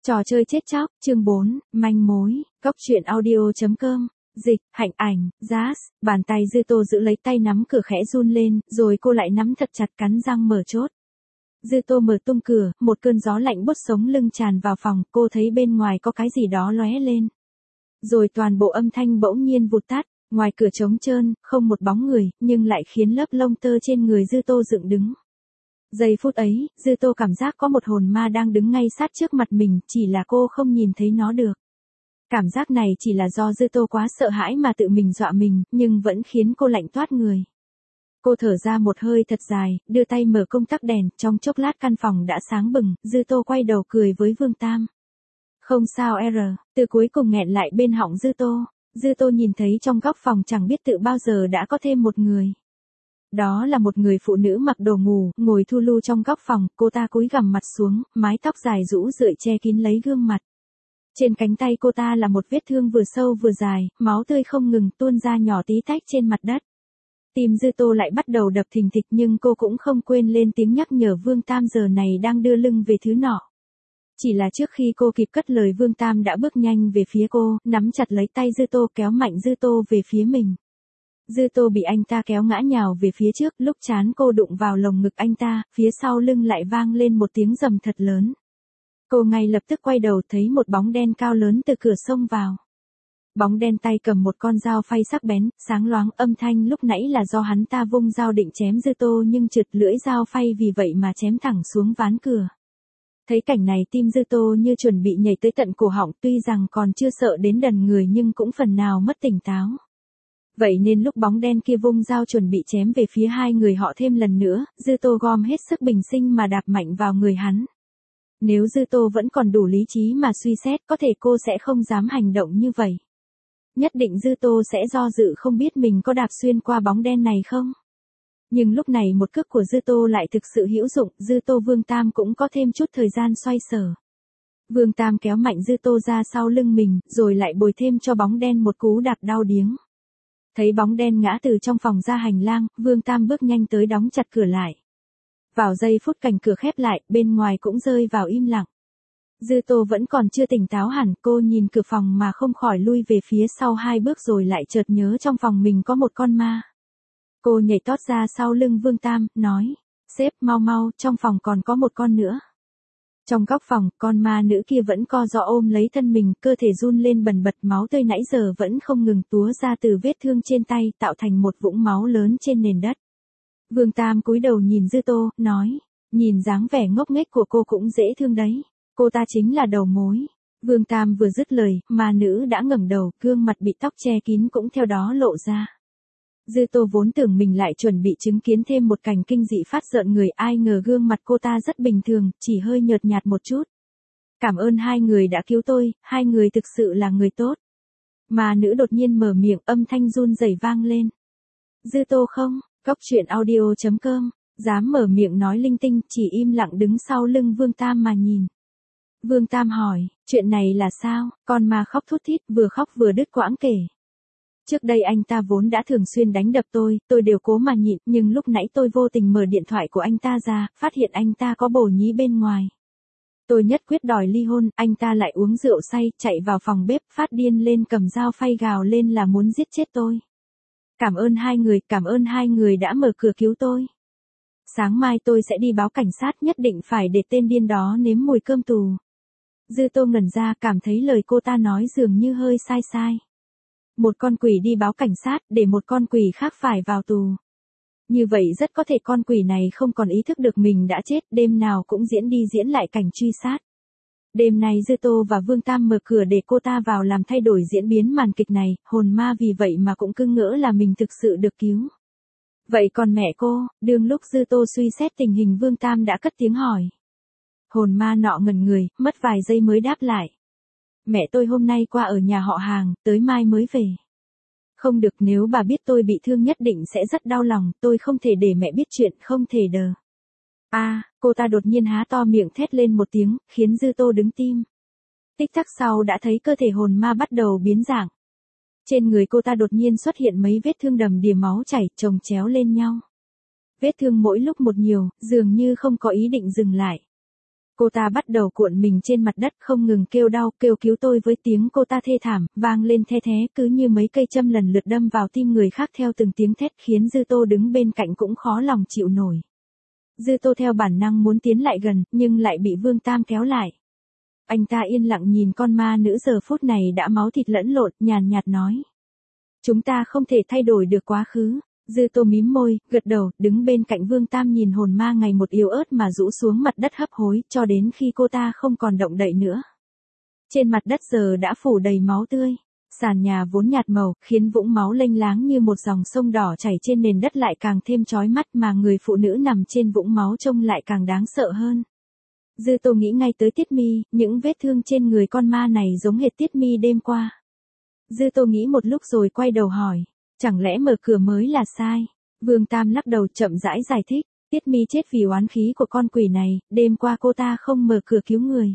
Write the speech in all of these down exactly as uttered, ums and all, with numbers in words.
Trò chơi chết chóc, chương bốn, manh mối, góc truyện audio.com, dịch, hạnh ảnh, Jazz, bàn tay Dư Tô giữ lấy tay nắm cửa khẽ run lên, rồi cô lại nắm thật chặt cắn răng mở chốt. Dư Tô mở tung cửa, một cơn gió lạnh buốt sống lưng tràn vào phòng, cô thấy bên ngoài có cái gì đó lóe lên. Rồi toàn bộ âm thanh bỗng nhiên vụt tắt, ngoài cửa trống trơn, không một bóng người, nhưng lại khiến lớp lông tơ trên người Dư Tô dựng đứng. Giây phút ấy, Dư Tô cảm giác có một hồn ma đang đứng ngay sát trước mặt mình, chỉ là cô không nhìn thấy nó được. Cảm giác này chỉ là do Dư Tô quá sợ hãi mà tự mình dọa mình, nhưng vẫn khiến cô lạnh toát người. Cô thở ra một hơi thật dài, đưa tay mở công tắc đèn, trong chốc lát căn phòng đã sáng bừng, Dư Tô quay đầu cười với Vương Tam. Không sao R, từ cuối cùng nghẹn lại bên họng Dư Tô. Dư Tô nhìn thấy trong góc phòng chẳng biết tự bao giờ đã có thêm một người. Đó là một người phụ nữ mặc đồ ngủ, ngồi thu lu trong góc phòng, cô ta cúi gằm mặt xuống, mái tóc dài rũ rượi che kín lấy gương mặt. Trên cánh tay cô ta là một vết thương vừa sâu vừa dài, máu tươi không ngừng tuôn ra nhỏ tí tách trên mặt đất. Tim Dư Tô lại bắt đầu đập thình thịch nhưng cô cũng không quên lên tiếng nhắc nhở Vương Tam giờ này đang đưa lưng về thứ nọ. Chỉ là trước khi cô kịp cất lời Vương Tam đã bước nhanh về phía cô, nắm chặt lấy tay Dư Tô kéo mạnh Dư Tô về phía mình. Dư Tô bị anh ta kéo ngã nhào về phía trước, lúc trán cô đụng vào lồng ngực anh ta, phía sau lưng lại vang lên một tiếng rầm thật lớn. Cô ngay lập tức quay đầu thấy một bóng đen cao lớn từ cửa xông vào. Bóng đen tay cầm một con dao phay sắc bén, sáng loáng, âm thanh lúc nãy là do hắn ta vung dao định chém Dư Tô nhưng trượt lưỡi dao phay vì vậy mà chém thẳng xuống ván cửa. Thấy cảnh này tim Dư Tô như chuẩn bị nhảy tới tận cổ họng, tuy rằng còn chưa sợ đến đần người nhưng cũng phần nào mất tỉnh táo. Vậy nên lúc bóng đen kia vung dao chuẩn bị chém về phía hai người họ thêm lần nữa, Dư Tô gom hết sức bình sinh mà đạp mạnh vào người hắn. Nếu Dư Tô vẫn còn đủ lý trí mà suy xét có thể cô sẽ không dám hành động như vậy. Nhất định Dư Tô sẽ do dự không biết mình có đạp xuyên qua bóng đen này không. Nhưng lúc này một cước của Dư Tô lại thực sự hữu dụng, Dư Tô Vương Tam cũng có thêm chút thời gian xoay sở. Vương Tam kéo mạnh Dư Tô ra sau lưng mình, rồi lại bồi thêm cho bóng đen một cú đạp đau điếng. Thấy bóng đen ngã từ trong phòng ra hành lang, Vương Tam bước nhanh tới đóng chặt cửa lại. Vào giây phút cành cửa khép lại, bên ngoài cũng rơi vào im lặng. Dư Tô vẫn còn chưa tỉnh táo hẳn, cô nhìn cửa phòng mà không khỏi lui về phía sau hai bước rồi lại chợt nhớ trong phòng mình có một con ma. Cô nhảy tót ra sau lưng Vương Tam, nói, sếp mau mau, trong phòng còn có một con nữa. Trong góc phòng, con ma nữ kia vẫn co ro ôm lấy thân mình, cơ thể run lên bần bật, máu tươi nãy giờ vẫn không ngừng túa ra từ vết thương trên tay, tạo thành một vũng máu lớn trên nền đất. Vương Tam cúi đầu nhìn Dư Tô, nói, nhìn dáng vẻ ngốc nghếch của cô cũng dễ thương đấy. Cô ta chính là đầu mối. Vương Tam vừa dứt lời, ma nữ đã ngẩng đầu, gương mặt bị tóc che kín cũng theo đó lộ ra. Dư Tô vốn tưởng mình lại chuẩn bị chứng kiến thêm một cảnh kinh dị phát rợn người, ai ngờ gương mặt cô ta rất bình thường, chỉ hơi nhợt nhạt một chút. Cảm ơn hai người đã cứu tôi, hai người thực sự là người tốt. Ma nữ đột nhiên mở miệng, âm thanh run rẩy vang lên. Dư Tô không, góc truyện audio.com, dám mở miệng nói linh tinh, chỉ im lặng đứng sau lưng Vương Tam mà nhìn. Vương Tam hỏi, chuyện này là sao? Con ma khóc thút thít, vừa khóc vừa đứt quãng kể. Trước đây anh ta vốn đã thường xuyên đánh đập tôi, tôi đều cố mà nhịn, nhưng lúc nãy tôi vô tình mở điện thoại của anh ta ra, phát hiện anh ta có bồ nhí bên ngoài. Tôi nhất quyết đòi ly hôn, anh ta lại uống rượu say, chạy vào phòng bếp, phát điên lên cầm dao phay gào lên là muốn giết chết tôi. Cảm ơn hai người, cảm ơn hai người đã mở cửa cứu tôi. Sáng mai tôi sẽ đi báo cảnh sát, nhất định phải để tên điên đó nếm mùi cơm tù. Dư Tô ngẩn ra, cảm thấy lời cô ta nói dường như hơi sai sai. Một con quỷ đi báo cảnh sát, để một con quỷ khác phải vào tù. Như vậy rất có thể con quỷ này không còn ý thức được mình đã chết, đêm nào cũng diễn đi diễn lại cảnh truy sát. Đêm nay Dư Tô và Vương Tam mở cửa để cô ta vào làm thay đổi diễn biến màn kịch này, hồn ma vì vậy mà cũng cứ ngỡ là mình thực sự được cứu. Vậy còn mẹ cô? Đương lúc Dư Tô suy xét tình hình, Vương Tam đã cất tiếng hỏi. Hồn ma nọ ngẩn người, mất vài giây mới đáp lại. Mẹ tôi hôm nay qua ở nhà họ hàng, tới mai mới về. Không được, nếu bà biết tôi bị thương nhất định sẽ rất đau lòng, tôi không thể để mẹ biết chuyện, không thể đờ. A, à, cô ta đột nhiên há to miệng thét lên một tiếng, khiến Dư Tô đứng tim. Tích tắc sau đã thấy cơ thể hồn ma bắt đầu biến dạng. Trên người cô ta đột nhiên xuất hiện mấy vết thương đầm đìa máu chảy, chồng chéo lên nhau. Vết thương mỗi lúc một nhiều, dường như không có ý định dừng lại. Cô ta bắt đầu cuộn mình trên mặt đất không ngừng kêu đau, kêu cứu tôi với tiếng cô ta thê thảm, vang lên the thé cứ như mấy cây châm lần lượt đâm vào tim người khác theo từng tiếng thét khiến Dư Tô đứng bên cạnh cũng khó lòng chịu nổi. Dư Tô theo bản năng muốn tiến lại gần, nhưng lại bị Vương Tam kéo lại. Anh ta yên lặng nhìn con ma nữ giờ phút này đã máu thịt lẫn lộn, nhàn nhạt nói. Chúng ta không thể thay đổi được quá khứ. Dư Tô mím môi, gật đầu, đứng bên cạnh Vương Tam nhìn hồn ma ngày một yếu ớt mà rũ xuống mặt đất hấp hối, cho đến khi cô ta không còn động đậy nữa. Trên mặt đất giờ đã phủ đầy máu tươi. Sàn nhà vốn nhạt màu, khiến vũng máu lênh láng như một dòng sông đỏ chảy trên nền đất lại càng thêm chói mắt mà người phụ nữ nằm trên vũng máu trông lại càng đáng sợ hơn. Dư Tô nghĩ ngay tới Tiết Mi, những vết thương trên người con ma này giống hệt Tiết Mi đêm qua. Dư Tô nghĩ một lúc rồi quay đầu hỏi, chẳng lẽ mở cửa mới là sai? Vương Tam lắc đầu chậm rãi giải thích, Tiết Mi chết vì oán khí của con quỷ này, đêm qua cô ta không mở cửa cứu người.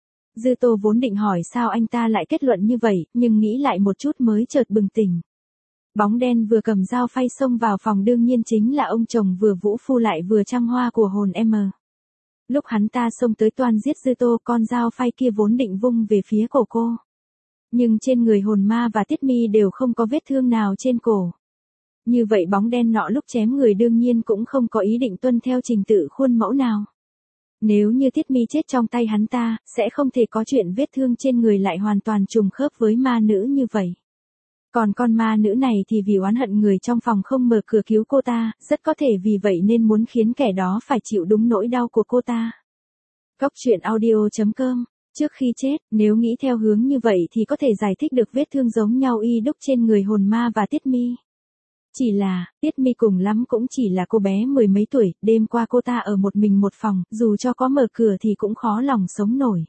Dư Tô vốn định hỏi sao anh ta lại kết luận như vậy, nhưng nghĩ lại một chút mới chợt bừng tỉnh. Bóng đen vừa cầm dao phay xông vào phòng đương nhiên chính là ông chồng vừa vũ phu lại vừa trăng hoa của hồn em. Lúc hắn ta xông tới toan giết Dư Tô, con dao phay kia vốn định vung về phía cổ cô. Nhưng trên người hồn ma và Tiết Mi đều không có vết thương nào trên cổ. Như vậy bóng đen nọ lúc chém người đương nhiên cũng không có ý định tuân theo trình tự khuôn mẫu nào. Nếu như Tiết Mi chết trong tay hắn ta, sẽ không thể có chuyện vết thương trên người lại hoàn toàn trùng khớp với ma nữ như vậy. Còn con ma nữ này thì vì oán hận người trong phòng không mở cửa cứu cô ta, rất có thể vì vậy nên muốn khiến kẻ đó phải chịu đúng nỗi đau của cô ta. Cốc truyện audio chấm com. Trước khi chết, nếu nghĩ theo hướng như vậy thì có thể giải thích được vết thương giống nhau y đúc trên người hồn ma và Tiết Mi. Chỉ là, Tiết Mi cùng lắm cũng chỉ là cô bé mười mấy tuổi, đêm qua cô ta ở một mình một phòng, dù cho có mở cửa thì cũng khó lòng sống nổi.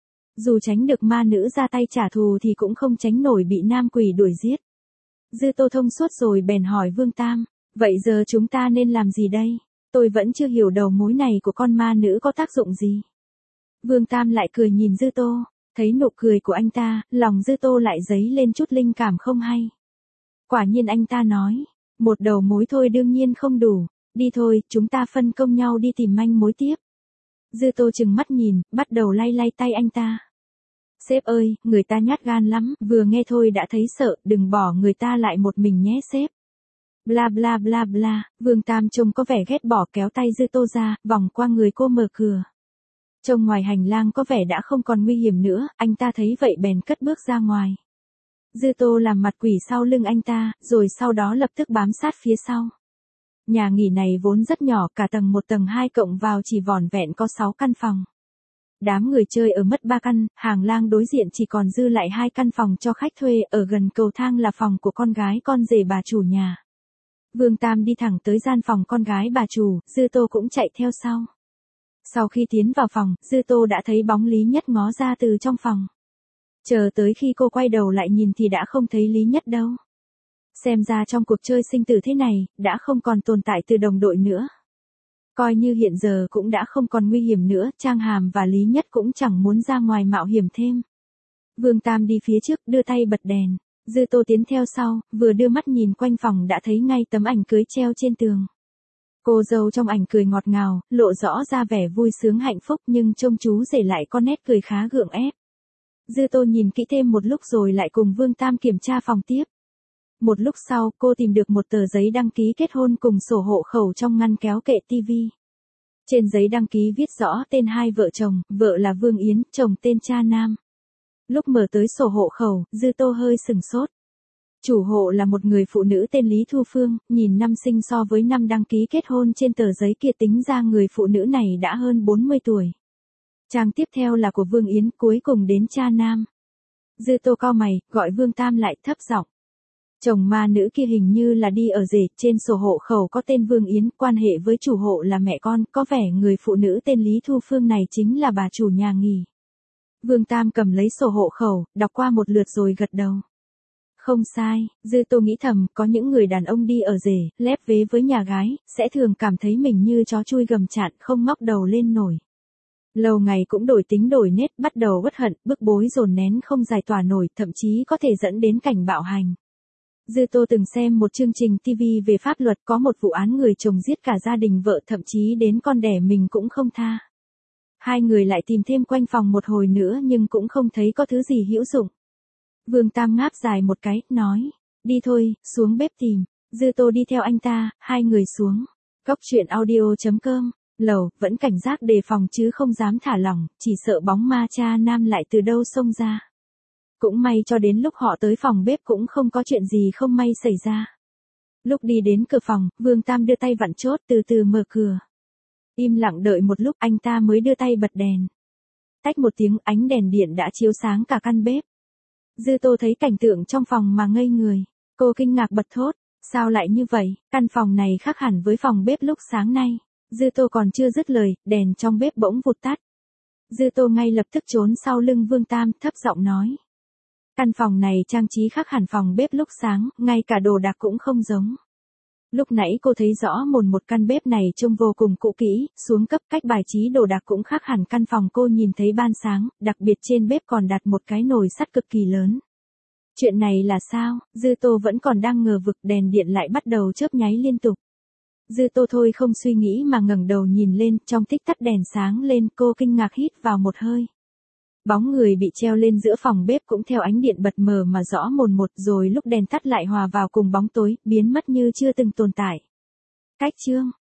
Dù tránh được ma nữ ra tay trả thù thì cũng không tránh nổi bị nam quỷ đuổi giết. Dư Tô thông suốt rồi bèn hỏi Vương Tam, vậy giờ chúng ta nên làm gì đây? Tôi vẫn chưa hiểu đầu mối này của con ma nữ có tác dụng gì. Vương Tam lại cười nhìn Dư Tô, thấy nụ cười của anh ta, lòng Dư Tô lại dấy lên chút linh cảm không hay. Quả nhiên anh ta nói, một đầu mối thôi đương nhiên không đủ, đi thôi, chúng ta phân công nhau đi tìm manh mối tiếp. Dư Tô chừng mắt nhìn, bắt đầu lay lay tay anh ta. Sếp ơi, người ta nhát gan lắm, vừa nghe thôi đã thấy sợ, đừng bỏ người ta lại một mình nhé sếp. Bla bla bla bla, Vương Tam trông có vẻ ghét bỏ kéo tay Dư Tô ra, vòng qua người cô mở cửa. Trông ngoài hành lang có vẻ đã không còn nguy hiểm nữa, anh ta thấy vậy bèn cất bước ra ngoài. Dư Tô làm mặt quỷ sau lưng anh ta, rồi sau đó lập tức bám sát phía sau. Nhà nghỉ này vốn rất nhỏ, cả tầng một tầng hai cộng vào chỉ vỏn vẹn có sáu căn phòng. Đám người chơi ở mất ba căn, hàng lang đối diện chỉ còn dư lại hai căn phòng cho khách thuê, ở gần cầu thang là phòng của con gái con rể bà chủ nhà. Vương Tam đi thẳng tới gian phòng con gái bà chủ, Dư Tô cũng chạy theo sau. Sau khi tiến vào phòng, Dư Tô đã thấy bóng Lý Nhất ngó ra từ trong phòng. Chờ tới khi cô quay đầu lại nhìn thì đã không thấy Lý Nhất đâu. Xem ra trong cuộc chơi sinh tử thế này, đã không còn tồn tại từ đồng đội nữa. Coi như hiện giờ cũng đã không còn nguy hiểm nữa, Trang Hàm và Lý Nhất cũng chẳng muốn ra ngoài mạo hiểm thêm. Vương Tam đi phía trước, đưa tay bật đèn. Dư Tô tiến theo sau, vừa đưa mắt nhìn quanh phòng đã thấy ngay tấm ảnh cưới treo trên tường. Cô dâu trong ảnh cười ngọt ngào, lộ rõ ra vẻ vui sướng hạnh phúc nhưng trông chú rể lại có nét cười khá gượng ép. Dư Tô nhìn kỹ thêm một lúc rồi lại cùng Vương Tam kiểm tra phòng tiếp. Một lúc sau, cô tìm được một tờ giấy đăng ký kết hôn cùng sổ hộ khẩu trong ngăn kéo kệ tivi. Trên giấy đăng ký viết rõ tên hai vợ chồng, vợ là Vương Yến, chồng tên Cha Nam. Lúc mở tới sổ hộ khẩu, Dư Tô hơi sừng sốt. Chủ hộ là một người phụ nữ tên Lý Thu Phương, nhìn năm sinh so với năm đăng ký kết hôn trên tờ giấy kia tính ra người phụ nữ này đã hơn bốn mươi tuổi. Trang tiếp theo là của Vương Yến, cuối cùng đến Cha Nam. Dư Tô cau mày, gọi Vương Tam lại thấp giọng. Chồng ma nữ kia hình như là đi ở rể, trên sổ hộ khẩu có tên Vương Yến, quan hệ với chủ hộ là mẹ con, có vẻ người phụ nữ tên Lý Thu Phương này chính là bà chủ nhà nghỉ. Vương Tam cầm lấy sổ hộ khẩu, đọc qua một lượt rồi gật đầu. Không sai, Dư Tô nghĩ thầm, có những người đàn ông đi ở rể, lép vế với nhà gái, sẽ thường cảm thấy mình như chó chui gầm chạn, không ngóc đầu lên nổi. Lâu ngày cũng đổi tính đổi nết, bắt đầu uất hận, bức bối dồn nén không giải tỏa nổi, thậm chí có thể dẫn đến cảnh bạo hành. Dư Tô từng xem một chương trình ti vi về pháp luật, có một vụ án người chồng giết cả gia đình vợ, thậm chí đến con đẻ mình cũng không tha. Hai người lại tìm thêm quanh phòng một hồi nữa nhưng cũng không thấy có thứ gì hữu dụng. Vương Tam ngáp dài một cái, nói, đi thôi, xuống bếp tìm. Dư Tô đi theo anh ta, hai người xuống. Cốc truyện audio.com, lầu, vẫn cảnh giác đề phòng chứ không dám thả lỏng, chỉ sợ bóng ma cha nam lại từ đâu xông ra. Cũng may cho đến lúc họ tới phòng bếp cũng không có chuyện gì không may xảy ra. Lúc đi đến cửa phòng, Vương Tam đưa tay vặn chốt từ từ mở cửa. Im lặng đợi một lúc anh ta mới đưa tay bật đèn. Tách một tiếng ánh đèn điện đã chiếu sáng cả căn bếp. Dư Tô thấy cảnh tượng trong phòng mà ngây người. Cô kinh ngạc bật thốt, sao lại như vậy, căn phòng này khác hẳn với phòng bếp lúc sáng nay. Dư Tô còn chưa dứt lời, đèn trong bếp bỗng vụt tắt. Dư Tô ngay lập tức trốn sau lưng Vương Tam, thấp giọng nói. Căn phòng này trang trí khác hẳn phòng bếp lúc sáng, ngay cả đồ đạc cũng không giống. Lúc nãy cô thấy rõ mồn một căn bếp này trông vô cùng cũ kỹ, xuống cấp cách bài trí đồ đạc cũng khác hẳn căn phòng cô nhìn thấy ban sáng, đặc biệt trên bếp còn đặt một cái nồi sắt cực kỳ lớn. Chuyện này là sao? Dư Tô vẫn còn đang ngờ vực, đèn điện lại bắt đầu chớp nháy liên tục. Dư Tô thôi không suy nghĩ mà ngẩng đầu nhìn lên, trong tích tắc đèn sáng lên, cô kinh ngạc hít vào một hơi. Bóng người bị treo lên giữa phòng bếp cũng theo ánh điện bật mờ mà rõ mồn một, rồi lúc đèn tắt lại hòa vào cùng bóng tối, biến mất như chưa từng tồn tại. Cách chương